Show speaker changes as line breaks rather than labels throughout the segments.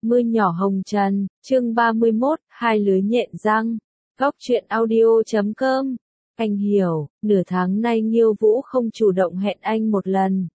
Mưa nhỏ hồng trần, chương 31, hai lưới nhện răng. Góc truyện audio.com. Anh hiểu, nửa tháng nay Nghiêu Vũ không chủ động hẹn anh một lần.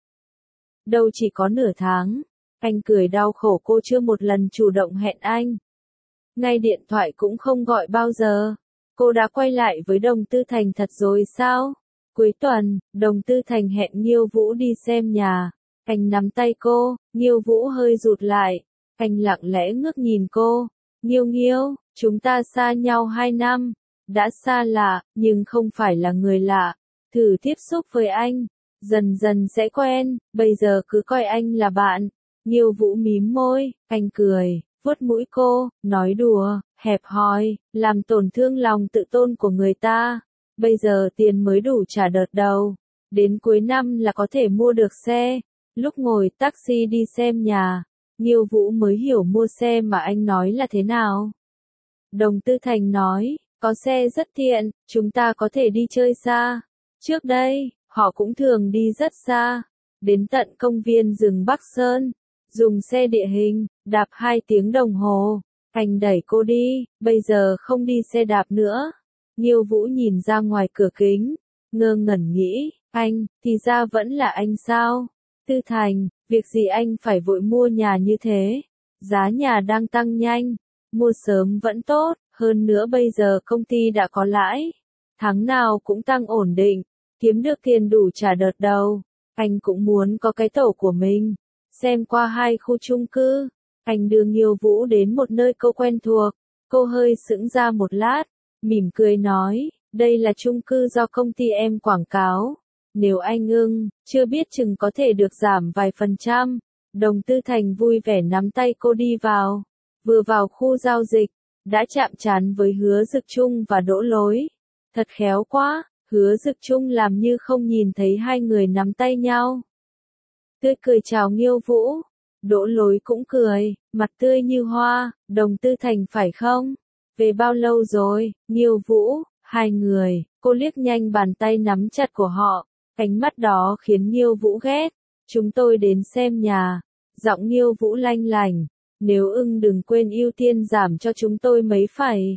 Đâu chỉ có nửa tháng, anh cười đau khổ cô chưa một lần chủ động hẹn anh. Ngay điện thoại cũng không gọi bao giờ. Cô đã quay lại với Đồng Tư Thành thật rồi sao? Cuối tuần, Đồng Tư Thành hẹn Nghiêu Vũ đi xem nhà. Anh nắm tay cô, Nghiêu Vũ hơi rụt lại. Anh lặng lẽ ngước nhìn cô. Nghiêu Nghiêu, chúng ta xa nhau 2 năm. Đã xa lạ, nhưng không phải là người lạ. Thử tiếp xúc với anh. Dần dần sẽ quen, bây giờ cứ coi anh là bạn. Nghiêu Vũ mím môi, anh cười, vuốt mũi cô, nói đùa, hẹp hòi, làm tổn thương lòng tự tôn của người ta. Bây giờ tiền mới đủ trả đợt đầu. Đến cuối năm là có thể mua được xe. Lúc ngồi taxi đi xem nhà, Nghiêu Vũ mới hiểu mua xe mà anh nói là thế nào. Đồng Tư Thành nói, có xe rất tiện, chúng ta có thể đi chơi xa. Trước đây, họ cũng thường đi rất xa, đến tận công viên rừng Bắc Sơn, dùng xe địa hình, đạp 2 tiếng đồng hồ. Anh đẩy cô đi, bây giờ không đi xe đạp nữa. Nghiêu Vũ nhìn ra ngoài cửa kính, ngơ ngẩn nghĩ, anh, thì ra vẫn là anh sao? Tư Thành, việc gì anh phải vội mua nhà như thế? Giá nhà đang tăng nhanh, mua sớm vẫn tốt, hơn nữa bây giờ công ty đã có lãi. Tháng nào cũng tăng ổn định, kiếm được tiền đủ trả đợt đầu. Anh cũng muốn có cái tổ của mình. Xem qua 2 khu chung cư, anh đưa Nghiêu Vũ đến một nơi cô quen thuộc. Cô hơi sững ra một lát, mỉm cười nói, đây là chung cư do công ty em quảng cáo. Nếu anh ưng, chưa biết chừng có thể được giảm vài %. Đồng Tư Thành vui vẻ nắm tay cô đi vào. Vừa vào khu giao dịch, đã chạm trán với Hứa Dực Trung và Đỗ Lối. Thật khéo quá, Hứa Dực Trung làm như không nhìn thấy hai người nắm tay nhau. Tươi cười chào Nghiêu Vũ. Đỗ Lối cũng cười, mặt tươi như hoa. Đồng Tư Thành phải không? Về bao lâu rồi, Nghiêu Vũ? 2 người, cô liếc nhanh bàn tay nắm chặt của họ. Ánh mắt đó khiến Nghiêu Vũ ghét. Chúng tôi đến xem nhà. Giọng Nghiêu Vũ lanh lành. Nếu ưng đừng quên ưu tiên giảm cho chúng tôi mấy phẩy.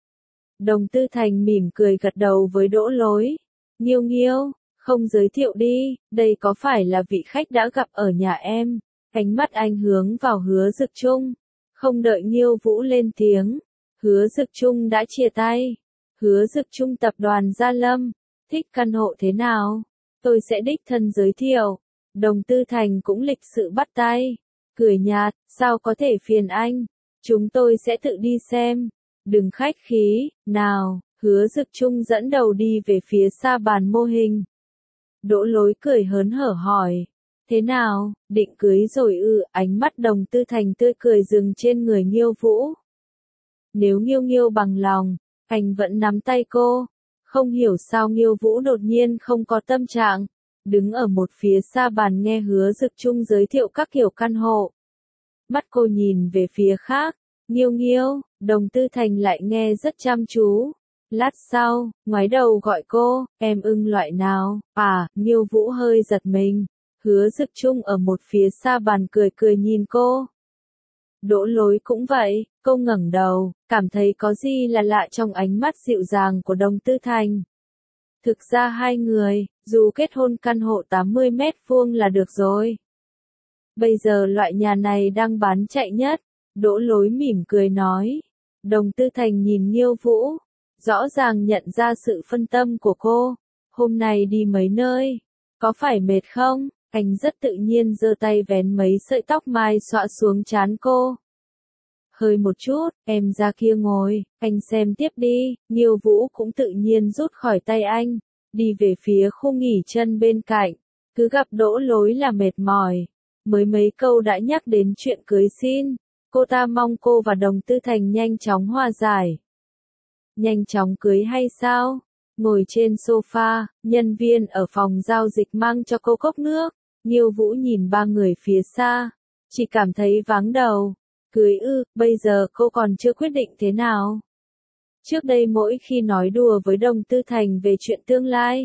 Đồng Tư Thành mỉm cười gật đầu với Đỗ Lối. Nghiêu Nghiêu, không giới thiệu đi, đây có phải là vị khách đã gặp ở nhà em? Ánh mắt anh hướng vào Hứa Dực Trung. Không đợi Nghiêu Vũ lên tiếng, Hứa Dực Trung đã chia tay. Hứa Dực Trung tập đoàn Gia Lâm. Thích căn hộ thế nào? Tôi sẽ đích thân giới thiệu. Đồng Tư Thành cũng lịch sự bắt tay. Cười nhạt, sao có thể phiền anh? Chúng tôi sẽ tự đi xem. Đừng khách khí, nào. Hứa Dực Trung dẫn đầu đi về phía xa bàn mô hình. Đỗ Lối cười hớn hở hỏi. Thế nào, định cưới rồi ư? Ánh mắt Đồng Tư Thành tươi cười dừng trên người Nghiêu Vũ. Nếu Nghiêu Nghiêu bằng lòng, anh vẫn nắm tay cô. Không hiểu sao Nghiêu Vũ đột nhiên không có tâm trạng. Đứng ở một phía xa bàn nghe Hứa Dực Trung giới thiệu các kiểu căn hộ. Mắt cô nhìn về phía khác. Nghiêu Nghiêu, Đồng Tư Thành lại nghe rất chăm chú. Lát sau, ngoái đầu gọi cô, em ưng loại nào? À, Nghiêu Vũ hơi giật mình. Hứa Dực Trung ở một phía xa bàn cười cười nhìn cô. Đỗ Lối cũng vậy, cô ngẩng đầu, cảm thấy có gì là lạ trong ánh mắt dịu dàng của Đồng Tư Thành. Thực ra hai người, dù kết hôn căn hộ 80 mét vuông là được rồi. Bây giờ loại nhà này đang bán chạy nhất. Đỗ Lối mỉm cười nói. Đồng Tư Thành nhìn Nghiêu Vũ, rõ ràng nhận ra sự phân tâm của cô. Hôm nay đi mấy nơi, có phải mệt không? Anh rất tự nhiên giơ tay vén mấy sợi tóc mai xõa xuống trán cô. Hơi một chút, em ra kia ngồi, anh xem tiếp đi. Nghiêu Vũ cũng tự nhiên rút khỏi tay anh, đi về phía khu nghỉ chân bên cạnh. Cứ gặp Đỗ Lối là mệt mỏi. Mới mấy câu đã nhắc đến chuyện cưới xin. Cô ta mong cô và Đồng Tư Thành nhanh chóng hòa giải. Nhanh chóng cưới hay sao? Ngồi trên sofa, nhân viên ở phòng giao dịch mang cho cô cốc nước. Nghiêu Vũ nhìn 3 người phía xa, chỉ cảm thấy váng đầu. Cưới ư, bây giờ cô còn chưa quyết định thế nào. Trước đây mỗi khi nói đùa với Đồng Tư Thành về chuyện tương lai,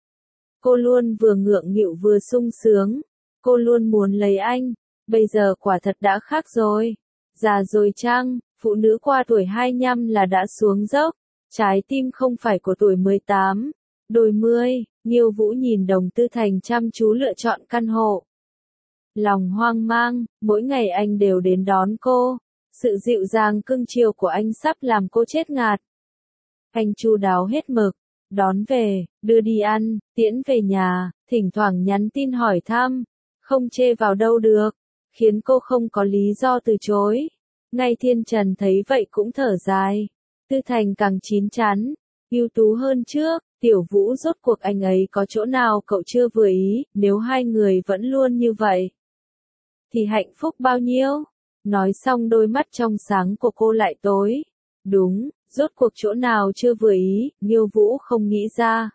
cô luôn vừa ngượng nghịu vừa sung sướng. Cô luôn muốn lấy anh. Bây giờ quả thật đã khác rồi. Già rồi chăng, phụ nữ qua tuổi 25 là đã xuống dốc, trái tim không phải của tuổi 18, đôi mươi, Nghiêu Vũ nhìn Đồng Tư Thành chăm chú lựa chọn căn hộ. Lòng hoang mang, mỗi ngày anh đều đến đón cô, sự dịu dàng cưng chiều của anh sắp làm cô chết ngạt. Anh chu đáo hết mực, đón về, đưa đi ăn, tiễn về nhà, thỉnh thoảng nhắn tin hỏi thăm, không chê vào đâu được, khiến cô không có lý do từ chối. Ngay Thiên Trần thấy vậy cũng thở dài. Tư Thành càng chín chắn, ưu tú hơn trước, Tiểu Vũ rốt cuộc anh ấy có chỗ nào cậu chưa vừa ý, nếu hai người vẫn luôn như vậy, thì hạnh phúc bao nhiêu? Nói xong đôi mắt trong sáng của cô lại tối. Đúng, rốt cuộc chỗ nào chưa vừa ý, Nghiêu Vũ không nghĩ ra.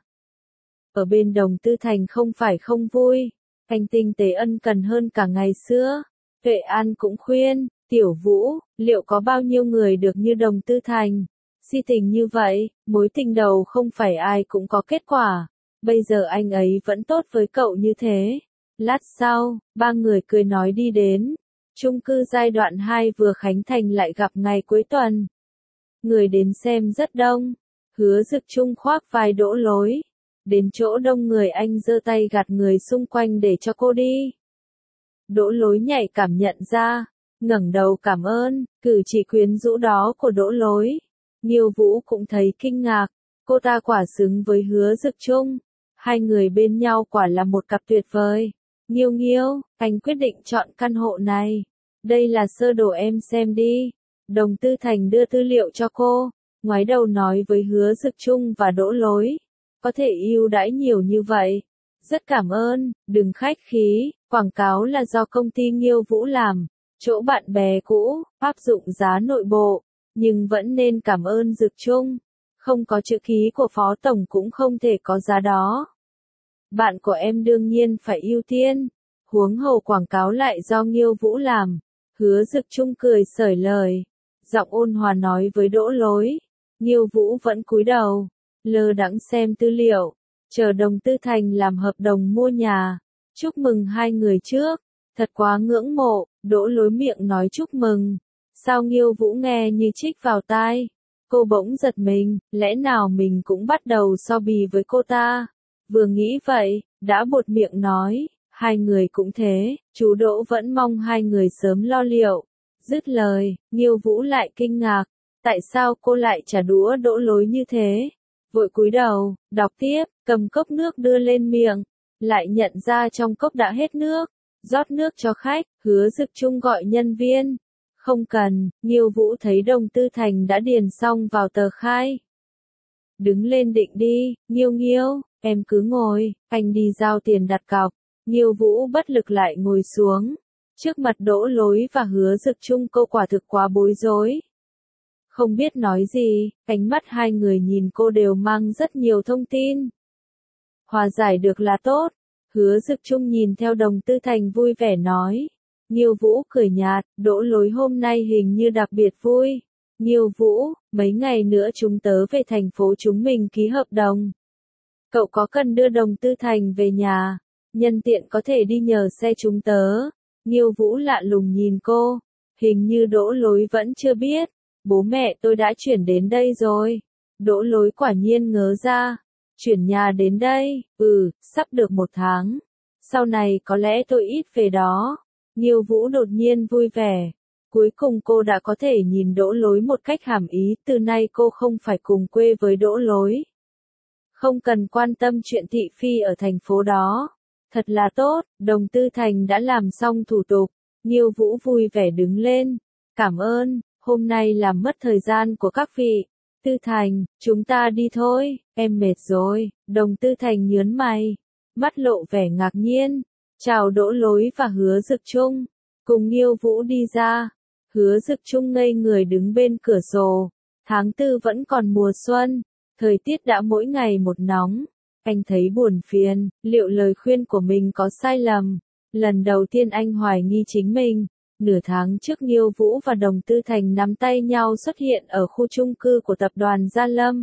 Ở bên Đồng Tư Thành không phải không vui, anh tinh tế ân cần hơn cả ngày xưa. Vệ An cũng khuyên, Tiểu Vũ, liệu có bao nhiêu người được như Đồng Tư Thành? Si tình như vậy, mối tình đầu không phải ai cũng có kết quả. Bây giờ anh ấy vẫn tốt với cậu như thế. Lát sau, ba người cười nói đi đến. Chung cư giai đoạn 2 vừa khánh thành lại gặp ngày cuối tuần. Người đến xem rất đông. Hứa Dực Trung khoác vai Đỗ Lối. Đến chỗ đông người anh giơ tay gạt người xung quanh để cho cô đi. Đỗ Lối nhạy cảm nhận ra, ngẩng đầu cảm ơn, cử chỉ quyến rũ đó của Đỗ Lối. Nghiêu Vũ cũng thấy kinh ngạc, cô ta quả xứng với Hứa Dực Trung. Hai người bên nhau quả là một cặp tuyệt vời. Nghiêu Nghiêu, anh quyết định chọn căn hộ này. Đây là sơ đồ em xem đi. Đồng Tư Thành đưa tư liệu cho cô, ngoái đầu nói với Hứa Dực Trung và Đỗ Lối. Có thể ưu đãi nhiều như vậy. Rất cảm ơn, đừng khách khí, quảng cáo là do công ty Nghiêu Vũ làm. Chỗ bạn bè cũ, áp dụng giá nội bộ, nhưng vẫn nên cảm ơn Dực Trung. Không có chữ ký của Phó Tổng cũng không thể có giá đó. Bạn của em đương nhiên phải ưu tiên. Huống hồ quảng cáo lại do Nghiêu Vũ làm. Hứa Dực Trung cười xởi lời. Giọng ôn hòa nói với Đỗ Lối. Nghiêu Vũ vẫn cúi đầu, lơ đãng xem tư liệu. Chờ Đồng Tư Thành làm hợp đồng mua nhà. Chúc mừng hai người trước. Thật quá ngưỡng mộ, Đỗ Lối miệng nói chúc mừng. Sao Nghiêu Vũ nghe như trích vào tai. Cô bỗng giật mình, lẽ nào mình cũng bắt đầu so bì với cô ta. Vừa nghĩ vậy, đã buột miệng nói, hai người cũng thế, chú Đỗ vẫn mong hai người sớm lo liệu. Dứt lời, Nghiêu Vũ lại kinh ngạc, tại sao cô lại trả đũa Đỗ Lối như thế? Vội cúi đầu, đọc tiếp, cầm cốc nước đưa lên miệng, lại nhận ra trong cốc đã hết nước, rót nước cho khách, Hứa Dực Trung gọi nhân viên. Không cần, Nghiêu Vũ thấy Đồng Tư Thành đã điền xong vào tờ khai. Đứng lên định đi, Nghiêu Nghiêu, em cứ ngồi, anh đi giao tiền đặt cọc. Nghiêu Vũ bất lực lại ngồi xuống. Trước mặt Đỗ Lối và Hứa Dực Trung cô quả thực quá bối rối. Không biết nói gì, ánh mắt hai người nhìn cô đều mang rất nhiều thông tin. Hòa giải được là tốt. Hứa Dực Trung nhìn theo Đồng Tư Thành vui vẻ nói. Nghiêu Vũ cười nhạt, Đỗ Lối hôm nay hình như đặc biệt vui. Nghiêu Vũ, mấy ngày nữa chúng tớ về thành phố chúng mình ký hợp đồng. Cậu có cần đưa Đồng Tư Thành về nhà, nhân tiện có thể đi nhờ xe chúng tớ. Nghiêu Vũ lạ lùng nhìn cô, hình như Đỗ Lối vẫn chưa biết, bố mẹ tôi đã chuyển đến đây rồi. Đỗ Lối quả nhiên ngớ ra, chuyển nhà đến đây, sắp được 1 tháng. Sau này có lẽ tôi ít về đó. Nghiêu Vũ đột nhiên vui vẻ. Cuối cùng cô đã có thể nhìn Đỗ Lối một cách hàm ý, từ nay cô không phải cùng quê với Đỗ Lối. Không cần quan tâm chuyện thị phi ở thành phố đó. Thật là tốt, Đồng Tư Thành đã làm xong thủ tục. Nghiêu Vũ vui vẻ đứng lên. Cảm ơn, hôm nay làm mất thời gian của các vị. Tư Thành, chúng ta đi thôi, em mệt rồi. Đồng Tư Thành nhớn mày, mắt lộ vẻ ngạc nhiên. Chào Đỗ Lối và Hứa Dực Trung. Cùng Nghiêu Vũ đi ra. Hứa Dực Trung ngây người đứng bên cửa sổ. Tháng 4 vẫn còn mùa xuân. Thời tiết đã mỗi ngày một nóng. Anh thấy buồn phiền, liệu lời khuyên của mình có sai lầm? Lần đầu tiên anh hoài nghi chính mình. Nửa tháng trước Nghiêu Vũ và Đồng Tư Thành nắm tay nhau xuất hiện ở khu chung cư của tập đoàn Gia Lâm.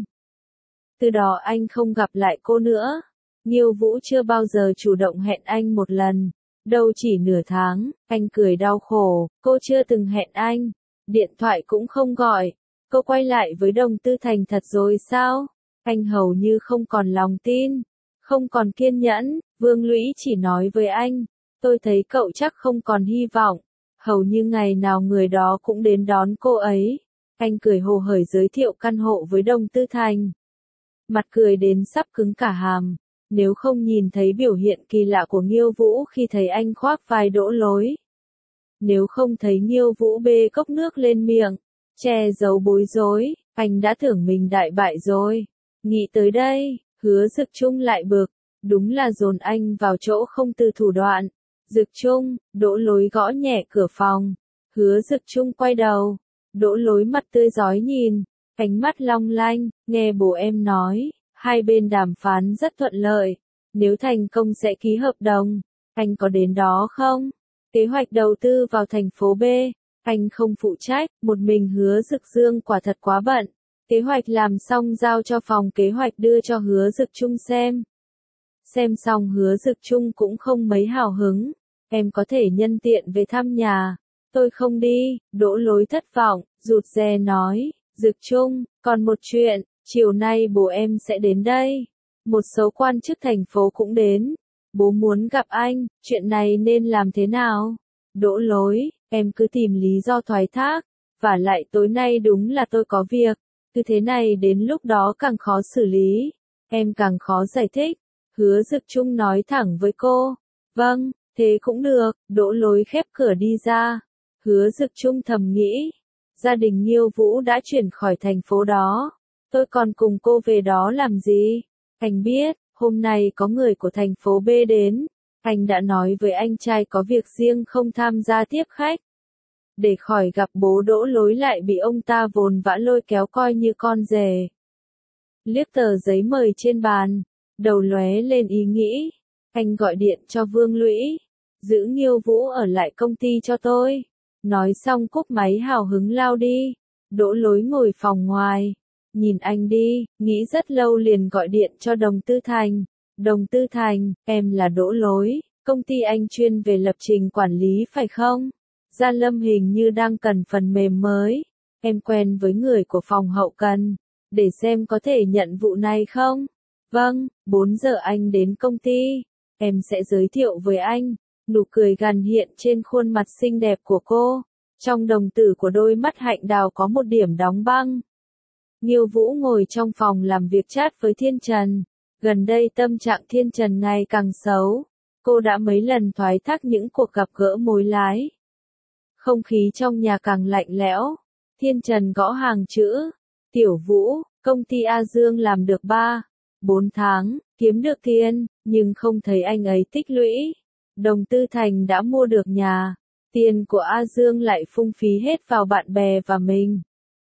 Từ đó anh không gặp lại cô nữa. Nghiêu Vũ chưa bao giờ chủ động hẹn anh một lần. Đâu chỉ nửa tháng, anh cười đau khổ, cô chưa từng hẹn anh. Điện thoại cũng không gọi. Cô quay lại với Đồng Tư Thành thật rồi sao? Anh hầu như không còn lòng tin, không còn kiên nhẫn. Vương Lũy chỉ nói với anh, tôi thấy cậu chắc không còn hy vọng. Hầu như ngày nào người đó cũng đến đón cô ấy. Anh cười hồ hởi giới thiệu căn hộ với Đồng Tư Thành. Mặt cười đến sắp cứng cả hàm. Nếu không nhìn thấy biểu hiện kỳ lạ của Nghiêu Vũ khi thấy anh khoác vai Đỗ Lối. Nếu không thấy Nghiêu Vũ bê cốc nước lên miệng, che giấu bối rối, anh đã tưởng mình đại bại rồi. Nghĩ tới đây, Hứa Dực Trung lại bực, đúng là dồn anh vào chỗ không từ thủ đoạn. Dực Trung, Đỗ Lối gõ nhẹ cửa phòng. Hứa Dực Trung quay đầu, Đỗ Lối mặt tươi rói nhìn, ánh mắt long lanh, nghe bố em nói, hai bên đàm phán rất thuận lợi, nếu thành công sẽ ký hợp đồng, anh có đến đó không? Kế hoạch đầu tư vào thành phố B, anh không phụ trách, một mình Hứa Dực Dương quả thật quá bận. Kế hoạch làm xong giao cho phòng kế hoạch đưa cho Hứa Dực Trung xem. Xem xong Hứa Dực Trung cũng không mấy hào hứng, em có thể nhân tiện về thăm nhà. Tôi không đi, Đỗ Lối thất vọng, rụt rè nói, Dực Trung, còn một chuyện, chiều nay bố em sẽ đến đây. Một số quan chức thành phố cũng đến. Bố muốn gặp anh, chuyện này nên làm thế nào? Đỗ Lối, em cứ tìm lý do thoái thác, và lại tối nay đúng là tôi có việc, cứ thế này đến lúc đó càng khó xử lý, em càng khó giải thích. Hứa Dực Trung nói thẳng với cô, vâng, thế cũng được. Đỗ Lối khép cửa đi ra. Hứa Dực Trung thầm nghĩ, gia đình Nghiêu Vũ đã chuyển khỏi thành phố đó, tôi còn cùng cô về đó làm gì? Anh biết, hôm nay có người của thành phố B đến, anh đã nói với anh trai có việc riêng không tham gia tiếp khách. Để khỏi gặp bố Đỗ Lối lại bị ông ta vồn vã lôi kéo coi như con rể. Liếc tờ giấy mời trên bàn, đầu lóe lên ý nghĩ, anh gọi điện cho Vương Lũy, giữ Nghiêu Vũ ở lại công ty cho tôi. Nói xong cúp máy hào hứng lao đi. Đỗ Lối ngồi phòng ngoài, nhìn anh đi, nghĩ rất lâu liền gọi điện cho Đồng Tư Thành. Đồng Tư Thành, em là Đỗ Lối, công ty anh chuyên về lập trình quản lý phải không? Gia Lâm hình như đang cần phần mềm mới. Em quen với người của phòng hậu cần, để xem có thể nhận vụ này không? Vâng, 4 giờ anh đến công ty, em sẽ giới thiệu với anh. Nụ cười gằn hiện trên khuôn mặt xinh đẹp của cô. Trong đồng tử của đôi mắt hạnh đào có một điểm đóng băng. Nghiêu Vũ ngồi trong phòng làm việc chat với Thiên Trần. Gần đây tâm trạng Thiên Trần ngày càng xấu. Cô đã mấy lần thoái thác những cuộc gặp gỡ mối lái. Không khí trong nhà càng lạnh lẽo. Thiên Trần gõ hàng chữ. Tiểu Vũ, công ty A Dương làm được 3-4 tháng, kiếm được tiền, nhưng không thấy anh ấy tích lũy. Đồng Tư Thành đã mua được nhà. Tiền của A Dương lại phung phí hết vào bạn bè và mình.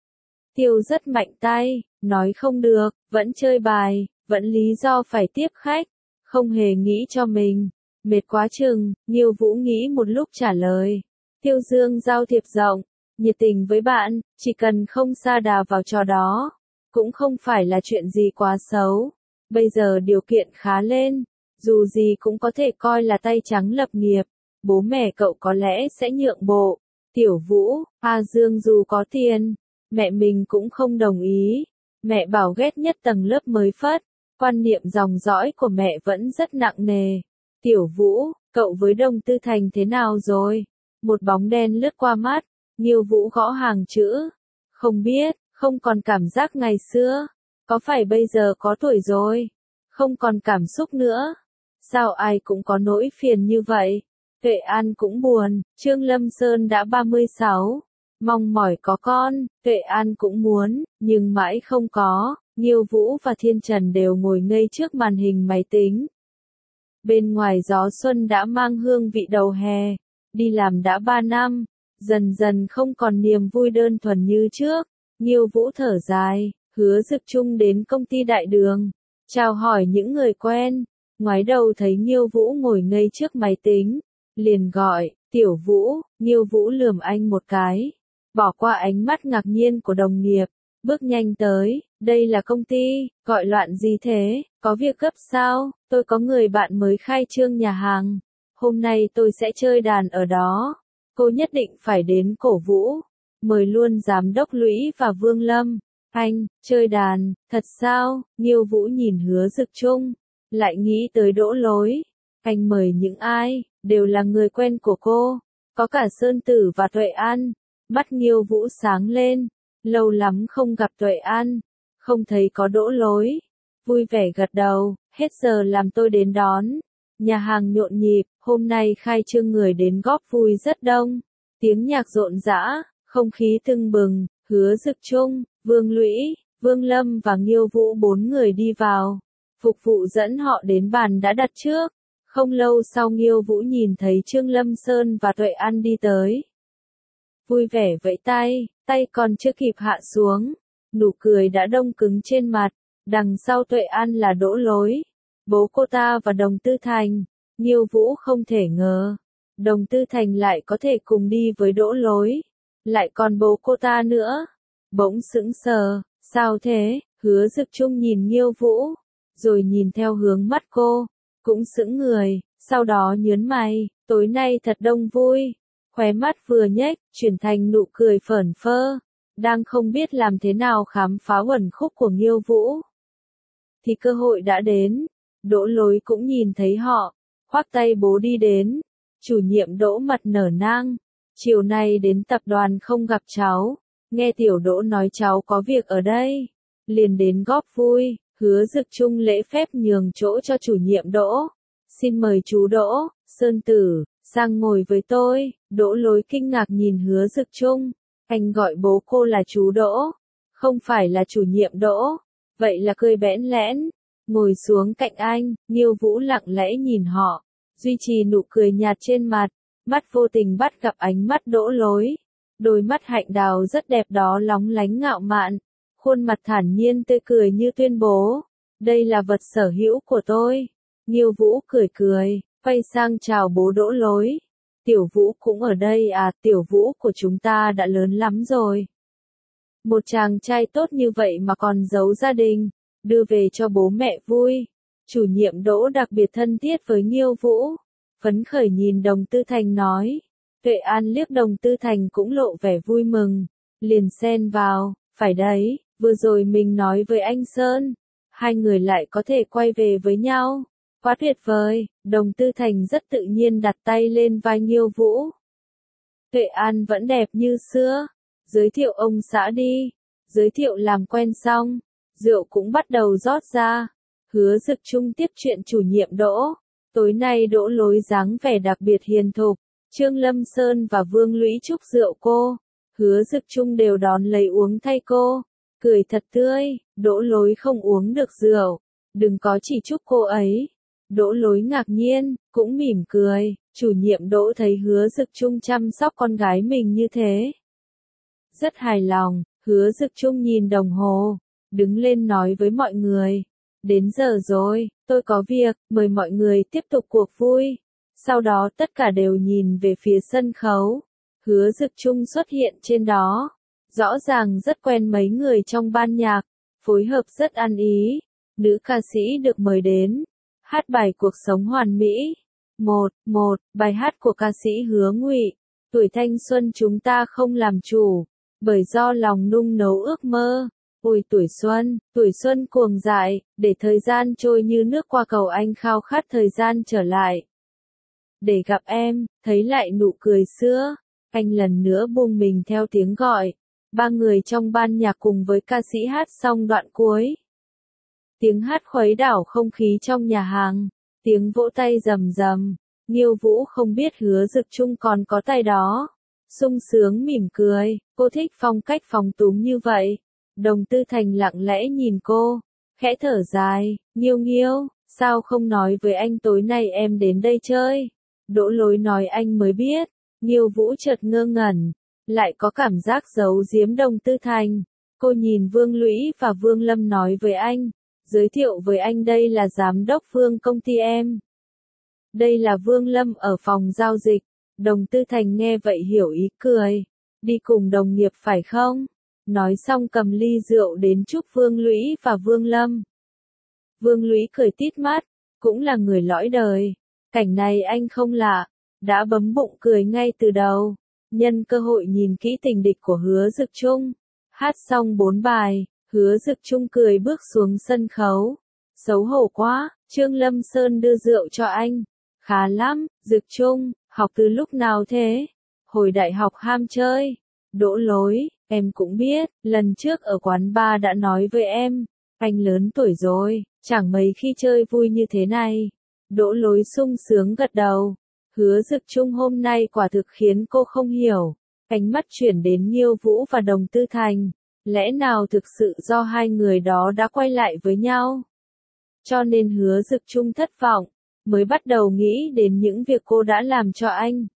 Tiêu rất mạnh tay, nói không được, vẫn chơi bài, vẫn lý do phải tiếp khách, không hề nghĩ cho mình. Mệt quá chừng, Nghiêu Vũ nghĩ một lúc trả lời. Tiêu Dương giao thiệp rộng, nhiệt tình với bạn, chỉ cần không sa đà vào trò đó, cũng không phải là chuyện gì quá xấu. Bây giờ điều kiện khá lên, dù gì cũng có thể coi là tay trắng lập nghiệp. Bố mẹ cậu có lẽ sẽ nhượng bộ. Tiểu Vũ, A Dương dù có tiền, mẹ mình cũng không đồng ý. Mẹ bảo ghét nhất tầng lớp mới phất. Quan niệm dòng dõi của mẹ vẫn rất nặng nề. Tiểu Vũ, cậu với Đồng Tư Thành thế nào rồi? Một bóng đen lướt qua mắt. Nghiêu Vũ gõ hàng chữ. Không biết, không còn cảm giác ngày xưa. Có phải bây giờ có tuổi rồi? Không còn cảm xúc nữa. Sao ai cũng có nỗi phiền như vậy? Tuệ An cũng buồn, Trương Lâm Sơn đã 36, mong mỏi có con, Tuệ An cũng muốn, nhưng mãi không có. Nghiêu Vũ và Thiên Trần đều ngồi ngây trước màn hình máy tính. Bên ngoài gió xuân đã mang hương vị đầu hè, đi làm đã 3 năm, dần dần không còn niềm vui đơn thuần như trước. Nghiêu Vũ thở dài, Hứa Dực Trung đến công ty Đại Đường, chào hỏi những người quen, ngoái đầu thấy Nghiêu Vũ ngồi ngây trước máy tính. Liền gọi, Tiểu Vũ. Nghiêu Vũ lườm anh một cái, bỏ qua ánh mắt ngạc nhiên của đồng nghiệp, bước nhanh tới. Đây là công ty, gọi loạn gì thế, có việc gấp sao? Tôi có người bạn mới khai trương nhà hàng, hôm nay tôi sẽ chơi đàn ở đó, cô nhất định phải đến cổ vũ. mời luôn giám đốc Lũy và Vương Lâm. Anh, chơi đàn, thật sao? Nghiêu Vũ nhìn Hứa Dực Trung, lại nghĩ tới Đỗ Lối. Anh mời những ai, đều là người quen của cô, có cả Sơn Tử và Tuệ An. Mắt Nghiêu Vũ sáng lên, lâu lắm không gặp Tuệ An, không thấy có Đỗ Lối. Vui vẻ gật đầu, hết giờ làm tôi đến đón. Nhà hàng nhộn nhịp, hôm nay khai trương người đến góp vui rất đông. Tiếng nhạc rộn rã, không khí tưng bừng, Hứa Dực Trung, Vương Lũy, Vương Lâm và Nghiêu Vũ 4 người đi vào. Phục vụ dẫn họ đến bàn đã đặt trước. Không lâu sau Nghiêu Vũ nhìn thấy Trương Lâm Sơn và Tuệ An đi tới. Vui vẻ vẫy tay, tay còn chưa kịp hạ xuống. Nụ cười đã đông cứng trên mặt. Đằng sau Tuệ An là Đỗ Lối, bố cô ta và Đồng Tư Thành. Nghiêu Vũ không thể ngờ, Đồng Tư Thành lại có thể cùng đi với Đỗ Lối, lại còn bố cô ta nữa. Bỗng sững sờ, sao thế? Hứa Dực Trung nhìn Nghiêu Vũ, rồi nhìn theo hướng mắt cô, cũng sững người, sau đó nhớn mày, tối nay thật đông vui. Khóe mắt vừa nhếch, chuyển thành nụ cười phởn phơ, đang không biết làm thế nào khám phá uẩn khúc của Nghiêu Vũ. Thì cơ hội đã đến, Đỗ Lối cũng nhìn thấy họ, khoác tay bố đi đến. Chủ nhiệm Đỗ mặt nở nang, chiều nay đến tập đoàn không gặp cháu, nghe tiểu Đỗ nói cháu có việc ở đây, liền đến góp vui. Hứa Dực Trung lễ phép nhường chỗ cho chủ nhiệm Đỗ. Xin mời chú Đỗ, Sơn Tử, sang ngồi với tôi. Đỗ Lối kinh ngạc nhìn Hứa Dực Trung, anh gọi bố cô là chú Đỗ, không phải là chủ nhiệm Đỗ. Vậy là cười bẽn lẽn, ngồi xuống cạnh anh. Nghiêu Vũ lặng lẽ nhìn họ, duy trì nụ cười nhạt trên mặt, mắt vô tình bắt gặp ánh mắt Đỗ Lối. Đôi mắt hạnh đào rất đẹp đó lóng lánh ngạo mạn, khuôn mặt thản nhiên tươi cười như tuyên bố, đây là vật sở hữu của tôi. Nghiêu Vũ cười cười, quay sang chào bố Đỗ Lối. Tiểu Vũ cũng ở đây à? Tiểu Vũ của chúng ta đã lớn lắm rồi. Một chàng trai tốt như vậy mà còn giấu gia đình, đưa về cho bố mẹ vui. Chủ nhiệm Đỗ đặc biệt thân thiết với Nghiêu Vũ, phấn khởi nhìn Đồng Tư Thành nói. Tuệ An liếc Đồng Tư Thành cũng lộ vẻ vui mừng, liền xen vào, phải đấy, vừa rồi mình nói với anh Sơn, hai người lại có thể quay về với nhau. Quá tuyệt vời. Đồng Tư Thành rất tự nhiên đặt tay lên vai Nghiêu Vũ. Tuệ An vẫn đẹp như xưa. Giới thiệu ông xã đi. Giới thiệu làm quen xong, rượu cũng bắt đầu rót ra. Hứa Dực Trung tiếp chuyện chủ nhiệm Đỗ. Tối nay Đỗ Lối dáng vẻ đặc biệt hiền thục. Trương Lâm Sơn và Vương Lũy chúc rượu cô. Hứa Dực Trung đều đón lấy uống thay cô. Cười thật tươi. Đỗ Lối không uống được rượu, đừng có chỉ chúc cô ấy. Đỗ Lối ngạc nhiên, cũng mỉm cười. Chủ nhiệm Đỗ thấy Hứa Dực Trung chăm sóc con gái mình như thế, rất hài lòng. Hứa Dực Trung nhìn đồng hồ, đứng lên nói với mọi người, đến giờ rồi, tôi có việc, mời mọi người tiếp tục cuộc vui. Sau đó tất cả đều nhìn về phía sân khấu. Hứa Dực Trung xuất hiện trên đó, rõ ràng rất quen mấy người trong ban nhạc, phối hợp rất ăn ý. Nữ ca sĩ được mời đến, hát bài Cuộc Sống Hoàn Mỹ. Một bài hát của ca sĩ Hứa Ngụy. Tuổi thanh xuân chúng ta không làm chủ, bởi do lòng nung nấu ước mơ. Ôi tuổi xuân cuồng dại, để thời gian trôi như nước qua cầu anh khao khát thời gian trở lại. Để gặp em, thấy lại nụ cười xưa. Anh lần nữa buông mình theo tiếng gọi. Ba người trong ban nhạc cùng với ca sĩ hát xong đoạn cuối. Tiếng hát khuấy đảo không khí trong nhà hàng, tiếng vỗ tay rầm rầm. Nghiêu Vũ không biết Hứa Dực Trung còn có tay đó. Sung sướng mỉm cười, cô thích phong cách phóng túng như vậy. Đồng Tư Thành lặng lẽ nhìn cô, khẽ thở dài, Nghiêu, sao không nói với anh tối nay em đến đây chơi? Đỗ Lối nói anh mới biết. Nghiêu Vũ chợt ngơ ngẩn, lại có cảm giác giấu giếm Đồng Tư Thành. Cô nhìn Vương Lũy và Vương Lâm nói với anh, giới thiệu với anh đây là giám đốc Vương công ty em. Đây là Vương Lâm ở phòng giao dịch. Đồng Tư Thành nghe vậy hiểu ý cười. Đi cùng đồng nghiệp phải không? Nói xong cầm ly rượu đến chúc Vương Lũy và Vương Lâm. Vương Lũy cười tít mắt, cũng là người lõi đời. Cảnh này anh không lạ, đã bấm bụng cười ngay từ đầu. nhân cơ hội nhìn kỹ tình địch của Hứa Dực Trung. Hát xong 4 bài, Hứa Dực Trung cười bước xuống sân khấu. Xấu hổ quá, Trương Lâm Sơn đưa rượu cho anh. Khá lắm, Dực Trung, học từ lúc nào thế? Hồi đại học ham chơi. Đỗ Lối, em cũng biết, lần trước ở quán bar đã nói với em, anh lớn tuổi rồi, chẳng mấy khi chơi vui như thế này. Đỗ Lối sung sướng gật đầu. Hứa Dực Trung hôm nay quả thực khiến cô không hiểu. Ánh mắt chuyển đến Nghiêu Vũ và Đồng Tư Thành. Lẽ nào thực sự do hai người đó đã quay lại với nhau? Cho nên Hứa Dực Trung thất vọng, mới bắt đầu nghĩ đến những việc cô đã làm cho anh.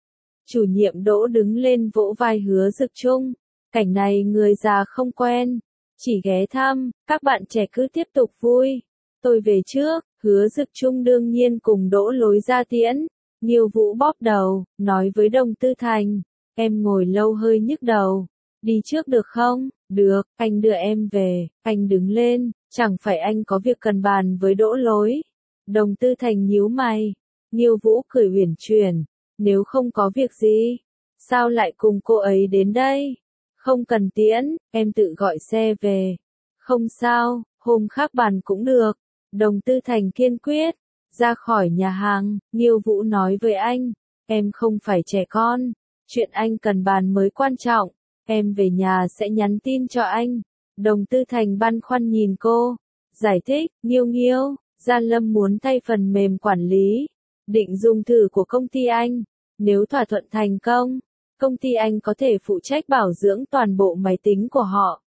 Chủ nhiệm Đỗ đứng lên vỗ vai Hứa Dực Trung. Cảnh này người già không quen, chỉ ghé thăm, các bạn trẻ cứ tiếp tục vui. Tôi về trước. Hứa Dực Trung đương nhiên cùng Đỗ Lối ra tiễn. Nghiêu Vũ bóp đầu, nói với Đồng Tư Thành, em ngồi lâu hơi nhức đầu. Đi trước được không? Được, anh đưa em về. Anh đứng lên, chẳng phải anh có việc cần bàn với Đỗ Lối. Đồng Tư Thành nhíu mày. Nghiêu Vũ cười uyển chuyển, nếu không có việc gì, sao lại cùng cô ấy đến đây? Không cần tiễn, em tự gọi xe về. Không sao, hôm khác bàn cũng được. Đồng Tư Thành kiên quyết. Ra khỏi nhà hàng, Nghiêu Vũ nói với anh, em không phải trẻ con, chuyện anh cần bàn mới quan trọng, em về nhà sẽ nhắn tin cho anh. Đồng Tư Thành băn khoăn nhìn cô, giải thích, Nghiêu, Gia Lâm muốn thay phần mềm quản lý, định dùng thử của công ty anh, nếu thỏa thuận thành công, công ty anh có thể phụ trách bảo dưỡng toàn bộ máy tính của họ.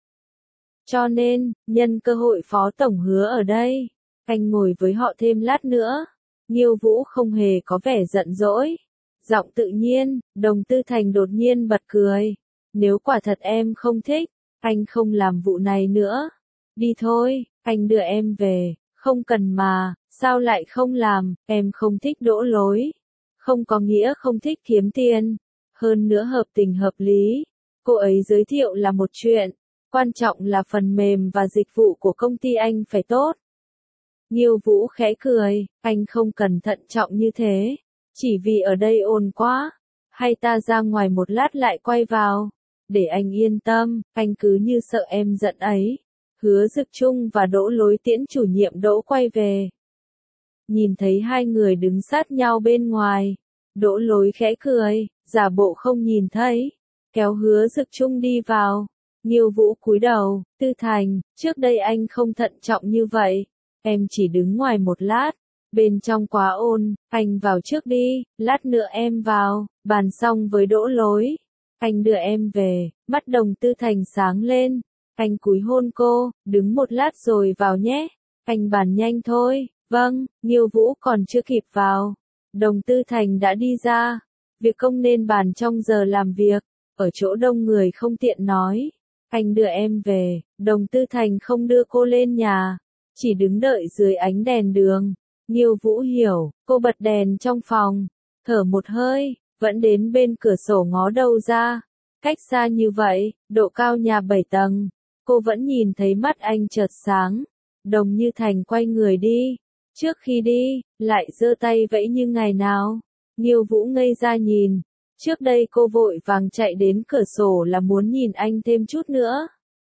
Cho nên, nhân cơ hội Phó Tổng Hứa ở đây, anh ngồi với họ thêm lát nữa. Nghiêu Vũ không hề có vẻ giận dỗi. Giọng tự nhiên, Đồng Tư Thành đột nhiên bật cười. Nếu quả thật em không thích, anh không làm vụ này nữa. Đi thôi, anh đưa em về. Không cần mà, sao lại không làm, em không thích Đỗ Lối. Không có nghĩa không thích kiếm tiền. Hơn nữa hợp tình hợp lý. Cô ấy giới thiệu là một chuyện. Quan trọng là phần mềm và dịch vụ của công ty anh phải tốt. Nghiêu Vũ khẽ cười, anh không cần thận trọng như thế. Chỉ vì ở đây ồn quá. Hay ta ra ngoài một lát lại quay vào. Để anh yên tâm, anh cứ như sợ em giận ấy. Hứa Dực Trung và Đỗ Lối tiễn chủ nhiệm Đỗ quay về. Nhìn thấy hai người đứng sát nhau bên ngoài. Đỗ Lối khẽ cười, giả bộ không nhìn thấy. Kéo Hứa Dực Trung đi vào. Nghiêu Vũ cúi đầu, Tư Thành, trước đây anh không thận trọng như vậy. Em chỉ đứng ngoài một lát. Bên trong quá ồn, anh vào trước đi, lát nữa em vào, bàn xong với Đỗ Lối. Anh đưa em về, mắt Đồng Tư Thành sáng lên. Anh cúi hôn cô, đứng một lát rồi vào nhé. Anh bàn nhanh thôi, vâng, Nghiêu Vũ còn chưa kịp vào. Đồng Tư Thành đã đi ra. Việc công nên bàn trong giờ làm việc, ở chỗ đông người không tiện nói. Anh đưa em về, Đồng Tư Thành không đưa cô lên nhà, chỉ đứng đợi dưới ánh đèn đường. Nghiêu Vũ hiểu, cô bật đèn trong phòng, thở một hơi, vẫn đến bên cửa sổ ngó đầu ra. Cách xa như vậy, độ cao nhà 7 tầng, cô vẫn nhìn thấy mắt anh chợt sáng. Đồng Như Thành quay người đi, trước khi đi, lại giơ tay vẫy như ngày nào. Nghiêu Vũ ngây ra nhìn, trước đây cô vội vàng chạy đến cửa sổ là muốn nhìn anh thêm chút nữa.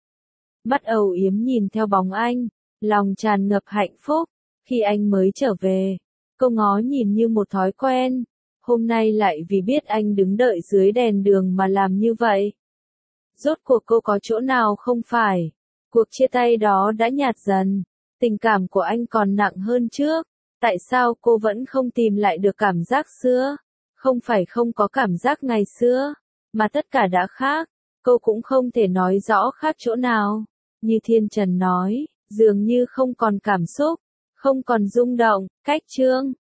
Mắt âu yếm nhìn theo bóng anh, lòng tràn ngập hạnh phúc. Khi anh mới trở về, cô ngó nhìn như một thói quen. Hôm nay lại vì biết anh đứng đợi dưới đèn đường mà làm như vậy. Rốt cuộc cô có chỗ nào không phải. Cuộc chia tay đó đã nhạt dần. Tình cảm của anh còn nặng hơn trước. Tại sao cô vẫn không tìm lại được cảm giác xưa? Không phải không có cảm giác ngày xưa, mà tất cả đã khác. Cô cũng không thể nói rõ khác chỗ nào. Như Thiên Trần nói, dường như không còn cảm xúc, không còn rung động. Cách chương